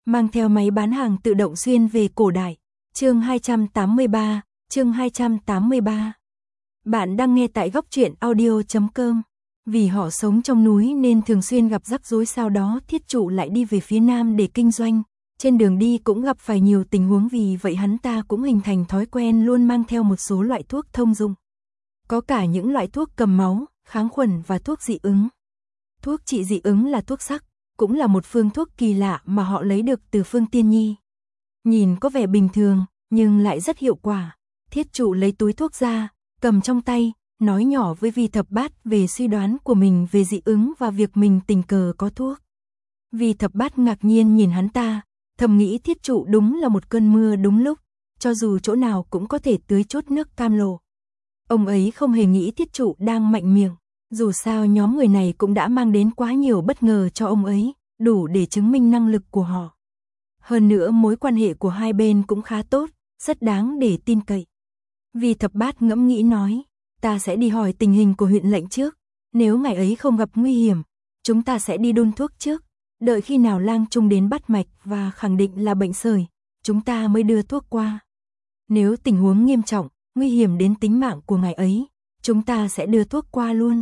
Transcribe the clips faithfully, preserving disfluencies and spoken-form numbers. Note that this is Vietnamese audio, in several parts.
mang theo máy bán hàng tự động xuyên về cổ đại. Chương hai trăm tám mươi ba, chương hai trăm tám mươi ba. Bạn đang nghe tại góc truyện audio chấm com. Vì họ sống trong núi nên thường xuyên gặp rắc rối, sau đó Thiết Trụ lại đi về phía nam để kinh doanh. Trên đường đi cũng gặp phải nhiều tình huống, vì vậy hắn ta cũng hình thành thói quen luôn mang theo một số loại thuốc thông dụng. Có cả những loại thuốc cầm máu, kháng khuẩn và thuốc dị ứng. Thuốc trị dị ứng là thuốc sắc, cũng là một phương thuốc kỳ lạ mà họ lấy được từ phương tiên nhi. Nhìn có vẻ bình thường, nhưng lại rất hiệu quả. Thiết Trụ lấy túi thuốc ra, cầm trong tay, nói nhỏ với Vi Thập Bát về suy đoán của mình về dị ứng và việc mình tình cờ có thuốc. Vi Thập Bát ngạc nhiên nhìn hắn ta, thầm nghĩ Thiết Trụ đúng là một cơn mưa đúng lúc, cho dù chỗ nào cũng có thể tưới chút nước cam lộ. Ông ấy không hề nghĩ Thiết Trụ đang mạnh miệng, dù sao nhóm người này cũng đã mang đến quá nhiều bất ngờ cho ông ấy, đủ để chứng minh năng lực của họ. Hơn nữa mối quan hệ của hai bên cũng khá tốt, rất đáng để tin cậy. Vi Thập Bát ngẫm nghĩ nói, ta sẽ đi hỏi tình hình của huyện lệnh trước, nếu ngày ấy không gặp nguy hiểm, chúng ta sẽ đi đun thuốc trước, đợi khi nào Lang Trung đến bắt mạch và khẳng định là bệnh sởi, chúng ta mới đưa thuốc qua. Nếu tình huống nghiêm trọng, nguy hiểm đến tính mạng của ngài ấy, chúng ta sẽ đưa thuốc qua luôn.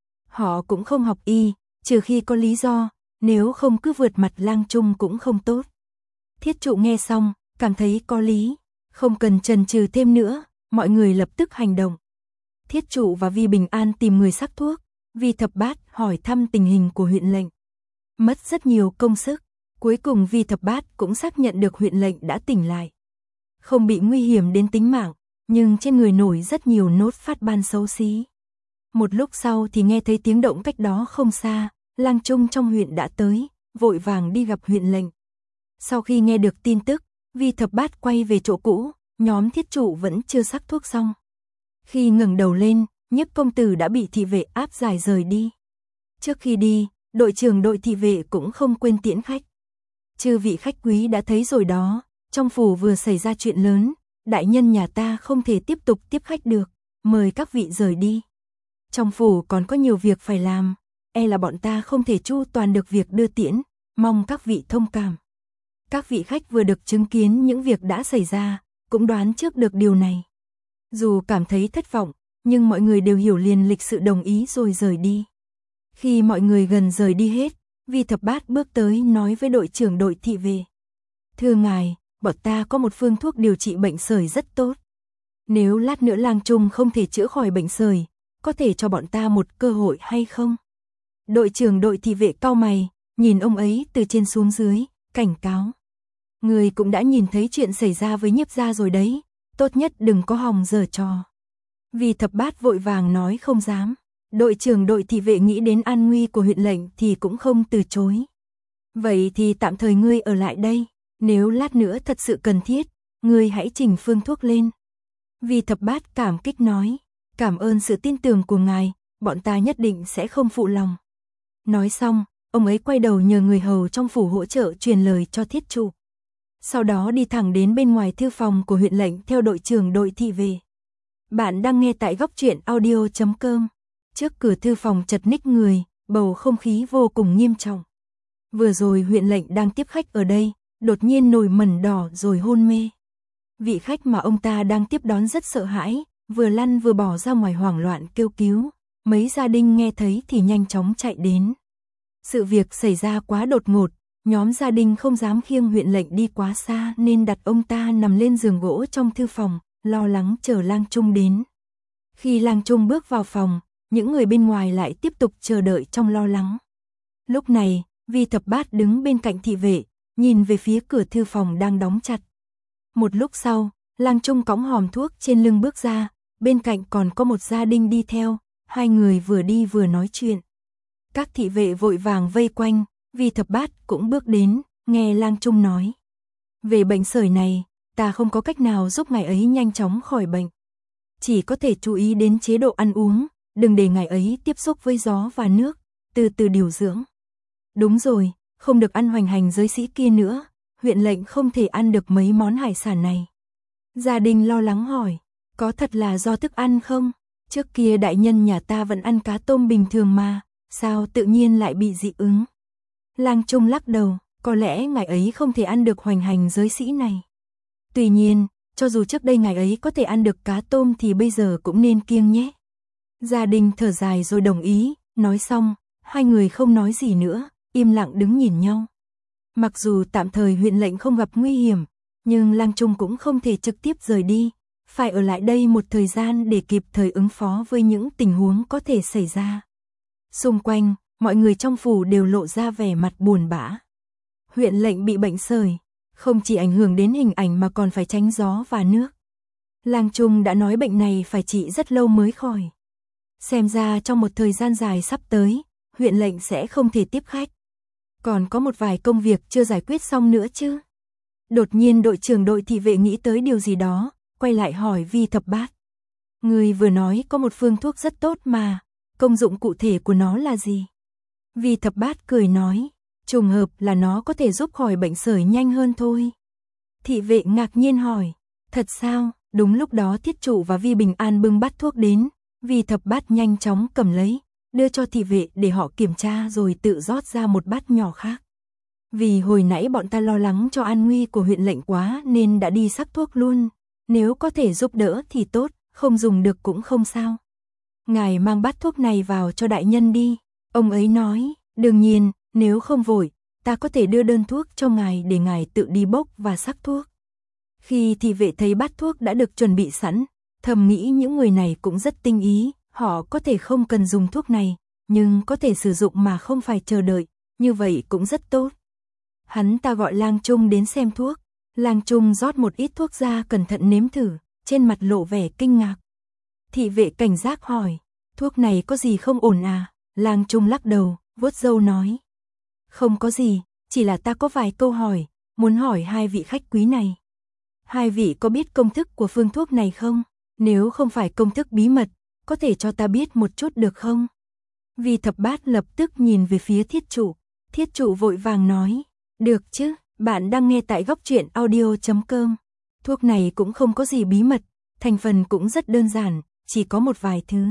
Họ cũng không học y, trừ khi có lý do, nếu không cứ vượt mặt Lang Trung cũng không tốt. Thiết Trụ nghe xong, cảm thấy có lý, không cần chần chừ thêm nữa, mọi người lập tức hành động. Thiết Trụ và Vi Bình An tìm người sắc thuốc, Vi Thập Bát hỏi thăm tình hình của huyện lệnh. Mất rất nhiều công sức, cuối cùng Vi Thập Bát cũng xác nhận được huyện lệnh đã tỉnh lại. Không bị nguy hiểm đến tính mạng, nhưng trên người nổi rất nhiều nốt phát ban xấu xí. Một lúc sau thì nghe thấy tiếng động cách đó không xa, Lang Trung trong huyện đã tới, vội vàng đi gặp huyện lệnh. Sau khi nghe được tin tức, Vi Thập Bát quay về chỗ cũ, nhóm Thiết Trụ vẫn chưa sắc thuốc xong. Khi ngẩng đầu lên, Nhiếp công tử đã bị thị vệ áp giải rời đi. Trước khi đi, đội trưởng đội thị vệ cũng không quên tiễn khách. Chư vị khách quý đã thấy rồi đó, trong phủ vừa xảy ra chuyện lớn, đại nhân nhà ta không thể tiếp tục tiếp khách được, mời các vị rời đi. Trong phủ còn có nhiều việc phải làm, e là bọn ta không thể chu toàn được việc đưa tiễn, mong các vị thông cảm. Các vị khách vừa được chứng kiến những việc đã xảy ra, cũng đoán trước được điều này. Dù cảm thấy thất vọng, nhưng mọi người đều hiểu liền lịch sự đồng ý rồi rời đi. Khi mọi người gần rời đi hết, Vi Thập Bát bước tới nói với đội trưởng đội thị vệ. Thưa ngài, bọn ta có một phương thuốc điều trị bệnh sởi rất tốt. Nếu lát nữa Lang Trung không thể chữa khỏi bệnh sởi, có thể cho bọn ta một cơ hội hay không? Đội trưởng đội thị vệ cau mày, nhìn ông ấy từ trên xuống dưới, cảnh cáo. Người cũng đã nhìn thấy chuyện xảy ra với Nhiếp gia rồi đấy, tốt nhất đừng có hòng giở trò. Vi Thập Bát vội vàng nói không dám. Đội trưởng đội thị vệ nghĩ đến an nguy của huyện lệnh thì cũng không từ chối. Vậy thì tạm thời ngươi ở lại đây, nếu lát nữa thật sự cần thiết, ngươi hãy trình phương thuốc lên. Vi Thập Bát cảm kích nói, cảm ơn sự tin tưởng của ngài, bọn ta nhất định sẽ không phụ lòng. Nói xong, ông ấy quay đầu nhờ người hầu trong phủ hỗ trợ truyền lời cho Thiết Trụ. Sau đó đi thẳng đến bên ngoài thư phòng của huyện lệnh theo đội trưởng đội thị vệ. Bạn đang nghe tại góc truyện audio chấm com. Trước cửa thư phòng chật ních người, bầu không khí vô cùng nghiêm trọng. Vừa rồi huyện lệnh đang tiếp khách ở đây, đột nhiên nổi mẩn đỏ rồi hôn mê. Vị khách mà ông ta đang tiếp đón rất sợ hãi, vừa lăn vừa bỏ ra ngoài hoảng loạn kêu cứu. Mấy gia đình nghe thấy thì nhanh chóng chạy đến. Sự việc xảy ra quá đột ngột, nhóm gia đình không dám khiêng huyện lệnh đi quá xa nên đặt ông ta nằm lên giường gỗ trong thư phòng, lo lắng chờ Lang Trung đến. Khi Lang Trung bước vào phòng, những người bên ngoài lại tiếp tục chờ đợi trong lo lắng. Lúc này, Vi Thập Bát đứng bên cạnh thị vệ, nhìn về phía cửa thư phòng đang đóng chặt. Một lúc sau, Lang Trung cõng hòm thuốc trên lưng bước ra, bên cạnh còn có một gia đình đi theo, hai người vừa đi vừa nói chuyện. Các thị vệ vội vàng vây quanh, Vi Thập Bát cũng bước đến, nghe Lang Trung nói. Về bệnh sởi này, ta không có cách nào giúp ngài ấy nhanh chóng khỏi bệnh. Chỉ có thể chú ý đến chế độ ăn uống, đừng để ngài ấy tiếp xúc với gió và nước, từ từ điều dưỡng. Đúng rồi, không được ăn hoành hành giới sĩ kia nữa, huyện lệnh không thể ăn được mấy món hải sản này. Gia đình lo lắng hỏi, có thật là do thức ăn không? Trước kia đại nhân nhà ta vẫn ăn cá tôm bình thường mà, sao tự nhiên lại bị dị ứng? Lang Trung lắc đầu, có lẽ ngài ấy không thể ăn được hoành hành giới sĩ này. Tuy nhiên, cho dù trước đây ngài ấy có thể ăn được cá tôm thì bây giờ cũng nên kiêng nhé. Gia đình thở dài rồi đồng ý, nói xong, hai người không nói gì nữa, im lặng đứng nhìn nhau. Mặc dù tạm thời huyện lệnh không gặp nguy hiểm, nhưng Lang Trung cũng không thể trực tiếp rời đi, phải ở lại đây một thời gian để kịp thời ứng phó với những tình huống có thể xảy ra. Xung quanh, mọi người trong phủ đều lộ ra vẻ mặt buồn bã. Huyện lệnh bị bệnh sởi, không chỉ ảnh hưởng đến hình ảnh mà còn phải tránh gió và nước. Lang Trung đã nói bệnh này phải trị rất lâu mới khỏi. Xem ra trong một thời gian dài sắp tới, huyện lệnh sẽ không thể tiếp khách. Còn có một vài công việc chưa giải quyết xong nữa chứ. Đột nhiên đội trưởng đội thị vệ nghĩ tới điều gì đó, quay lại hỏi Vi Thập Bát. Người vừa nói có một phương thuốc rất tốt mà, công dụng cụ thể của nó là gì? Vi Thập Bát cười nói, trùng hợp là nó có thể giúp khỏi bệnh sởi nhanh hơn thôi. Thị vệ ngạc nhiên hỏi, thật sao? Đúng lúc đó Thiết Trụ và Vi Bình An bưng bát thuốc đến, Vi Thập Bát nhanh chóng cầm lấy, đưa cho thị vệ để họ kiểm tra rồi tự rót ra một bát nhỏ khác. Vì hồi nãy bọn ta lo lắng cho an nguy của huyện lệnh quá nên đã đi sắc thuốc luôn, nếu có thể giúp đỡ thì tốt, không dùng được cũng không sao. Ngài mang bát thuốc này vào cho đại nhân đi, ông ấy nói, đương nhiên, nếu không vội, ta có thể đưa đơn thuốc cho ngài để ngài tự đi bốc và sắc thuốc. Khi thị vệ thấy bát thuốc đã được chuẩn bị sẵn, thầm nghĩ những người này cũng rất tinh ý, họ có thể không cần dùng thuốc này, nhưng có thể sử dụng mà không phải chờ đợi, như vậy cũng rất tốt. Hắn ta gọi Lang Trung đến xem thuốc, Lang Trung rót một ít thuốc ra cẩn thận nếm thử, trên mặt lộ vẻ kinh ngạc. Thị vệ cảnh giác hỏi, thuốc này có gì không ổn à? Lang Trung lắc đầu, vuốt râu nói, không có gì, chỉ là ta có vài câu hỏi, muốn hỏi hai vị khách quý này. Hai vị có biết công thức của phương thuốc này không? Nếu không phải công thức bí mật, có thể cho ta biết một chút được không? Vi Thập Bát lập tức nhìn về phía Thiết Trụ, Thiết Trụ vội vàng nói, được chứ, bạn đang nghe tại góc truyện audio chấm com. Thuốc này cũng không có gì bí mật, thành phần cũng rất đơn giản, chỉ có một vài thứ.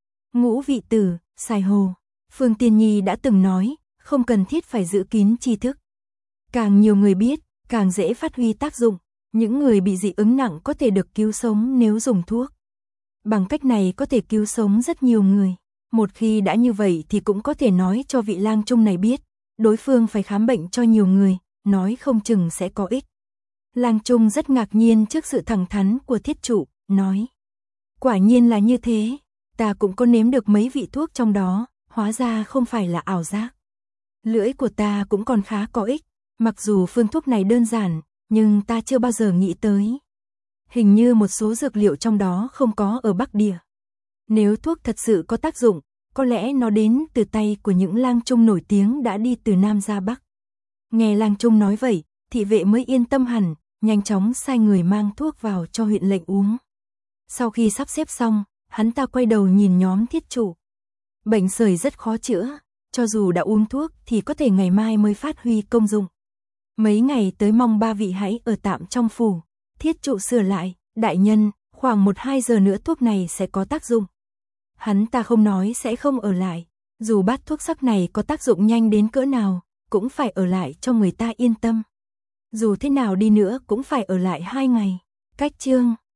Ngũ vị tử, xài hồ, Phương Tiên Nhi đã từng nói, không cần thiết phải giữ kín tri thức. Càng nhiều người biết, càng dễ phát huy tác dụng, những người bị dị ứng nặng có thể được cứu sống nếu dùng thuốc. Bằng cách này có thể cứu sống rất nhiều người. Một khi đã như vậy thì cũng có thể nói cho vị Lang Trung này biết, đối phương phải khám bệnh cho nhiều người, nói không chừng sẽ có ích. Lang Trung rất ngạc nhiên trước sự thẳng thắn của Thiết Trụ, nói, quả nhiên là như thế, ta cũng có nếm được mấy vị thuốc trong đó, hóa ra không phải là ảo giác. Lưỡi của ta cũng còn khá có ích, mặc dù phương thuốc này đơn giản, nhưng ta chưa bao giờ nghĩ tới. Hình như một số dược liệu trong đó không có ở Bắc Địa. Nếu thuốc thật sự có tác dụng, có lẽ nó đến từ tay của những lang trung nổi tiếng đã đi từ Nam ra Bắc. Nghe Lang Trung nói vậy, thị vệ mới yên tâm hẳn, nhanh chóng sai người mang thuốc vào cho huyện lệnh uống. Sau khi sắp xếp xong, hắn ta quay đầu nhìn nhóm Thiết Trụ. Bệnh sởi rất khó chữa, cho dù đã uống thuốc thì có thể ngày mai mới phát huy công dụng. Mấy ngày tới mong ba vị hãy ở tạm trong phủ. Thiết Trụ sửa lại, đại nhân, khoảng một hai giờ nữa thuốc này sẽ có tác dụng. Hắn ta không nói sẽ không ở lại, dù bát thuốc sắc này có tác dụng nhanh đến cỡ nào, cũng phải ở lại cho người ta yên tâm. Dù thế nào đi nữa cũng phải ở lại hai ngày. Cách chương